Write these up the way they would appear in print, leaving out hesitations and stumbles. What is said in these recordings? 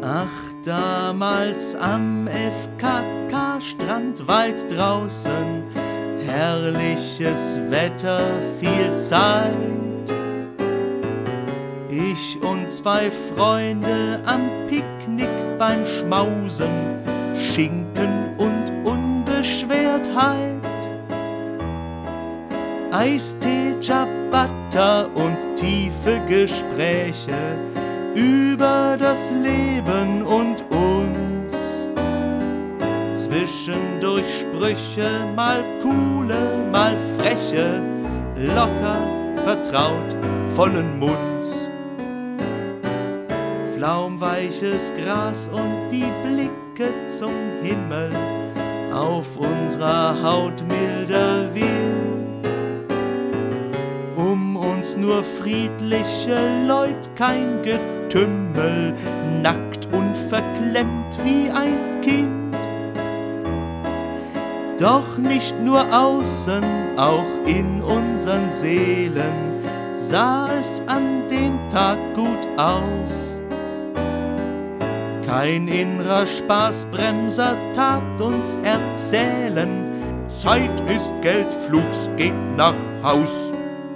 Ach, damals am FKK-Strand weit draußen, herrliches Wetter, viel Zeit. Ich und zwei Freunde am Picknick beim Schmausen, Schinken und Unbeschwertheit. Eistee, Ciabatta und tiefe Gespräche über das Leben und uns. Zwischendurch Sprüche, mal coole, mal freche, locker, vertraut, vollen Munds. Flaumweiches Gras und die Blicke zum Himmel, auf unserer Haut milder Wind. Um uns nur friedliche Leut, kein Getümmel, nackt und verklemmt wie ein Kind. Doch nicht nur außen, auch in unseren Seelen sah es an dem Tag gut aus. Kein innerer Spaßbremser tat uns erzählen, Zeit ist Geld, Flugs geht nach Haus.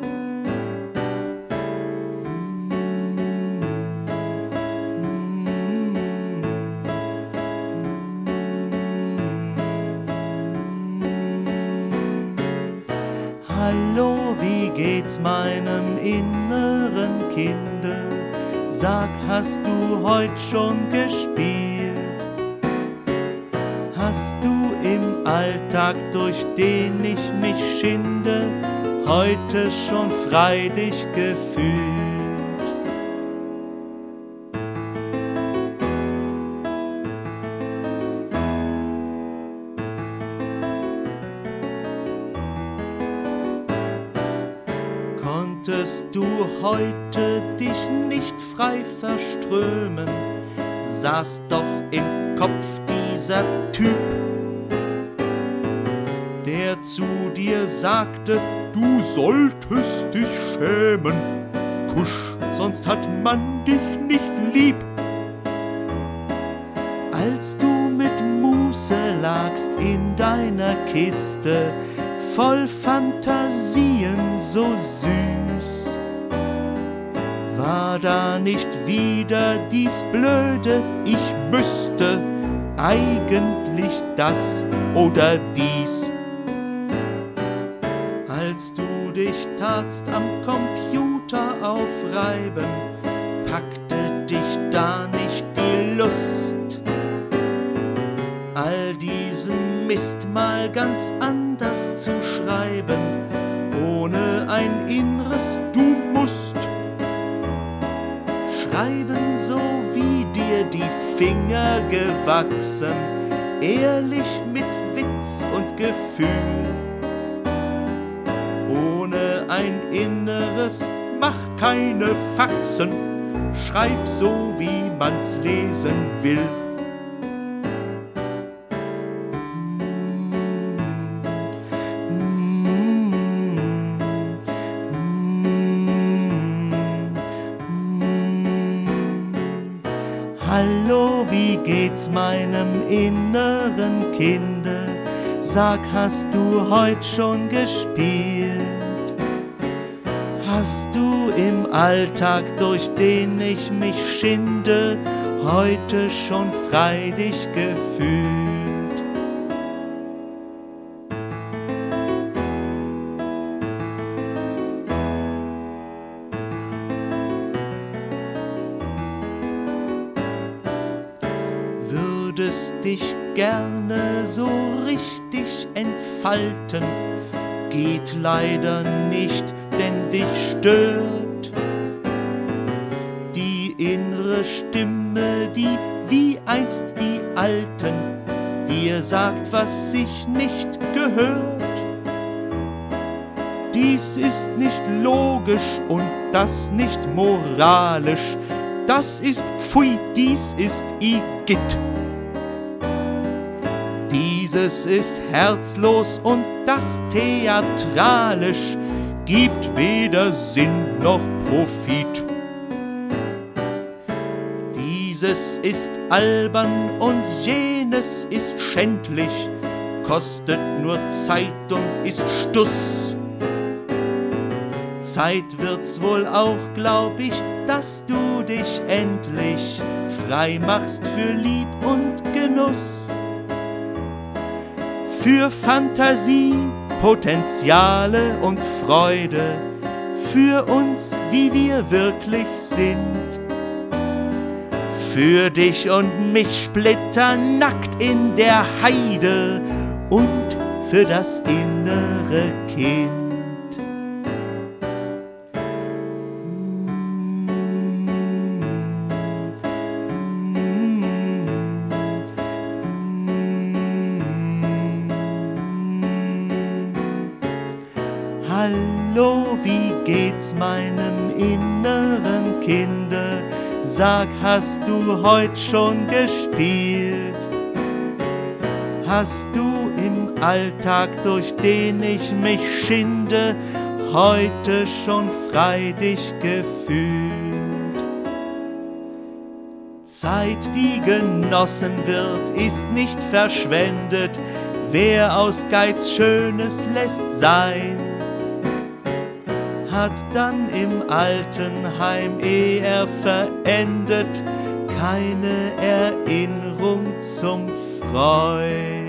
Hallo, wie geht's meinem inneren Kinde? Sag, hast du heut schon gespielt? Hast du im Alltag, durch den ich mich schinde, heute schon frei dich gefühlt? Konntest du heute dich nicht frei verströmen, saß doch im Kopf dieser Typ, der zu dir sagte, du solltest dich schämen, kusch, sonst hat man dich nicht lieb. Als du mit Muße lagst in deiner Kiste, voll Fantasien so süß, war da nicht wieder dies blöde, ich müsste eigentlich das oder dies? Als du dich tatst am Computer aufreiben, packte dich da nicht die Lust, all diesen Mist mal ganz anders zu schreiben, ohne ein inneres Du musst. Schreiben so, wie dir die Finger gewachsen, ehrlich mit Witz und Gefühl. Ohne ein inneres, mach keine Faxen, schreib so, wie man's lesen will. Hallo, wie geht's meinem inneren Kinde? Sag, hast du heut schon gespielt? Hast du im Alltag, durch den ich mich schinde, heute schon frei dich gefühlt? Würdest dich gerne so richtig entfalten, geht leider nicht, denn dich stört die innere Stimme, die wie einst die Alten dir sagt, was sich nicht gehört. Dies ist nicht logisch und das nicht moralisch, das ist Pfui, dies ist Igitt. Dieses ist herzlos und das theatralisch, gibt weder Sinn noch Profit. dieses ist albern und jenes ist schändlich, kostet nur Zeit und ist Stuss. Zeit wird's wohl auch, glaub ich, dass du dich endlich frei machst für Lieb und Genuss. Für Fantasie, Potenziale und Freude, für uns, wie wir wirklich sind. Für dich und mich splitternackt in der Heide und für das innere Kind. Hallo, wie geht's meinem inneren Kinde? Sag, hast du heut schon gespielt? Hast du im Alltag, durch den ich mich schinde, heute schon frei dich gefühlt? Zeit, die genossen wird, ist nicht verschwendet. Wer aus Geiz Schönes lässt sein, hat dann im Altenheim, ehe er verendet, keine Erinnerung zum Freuen.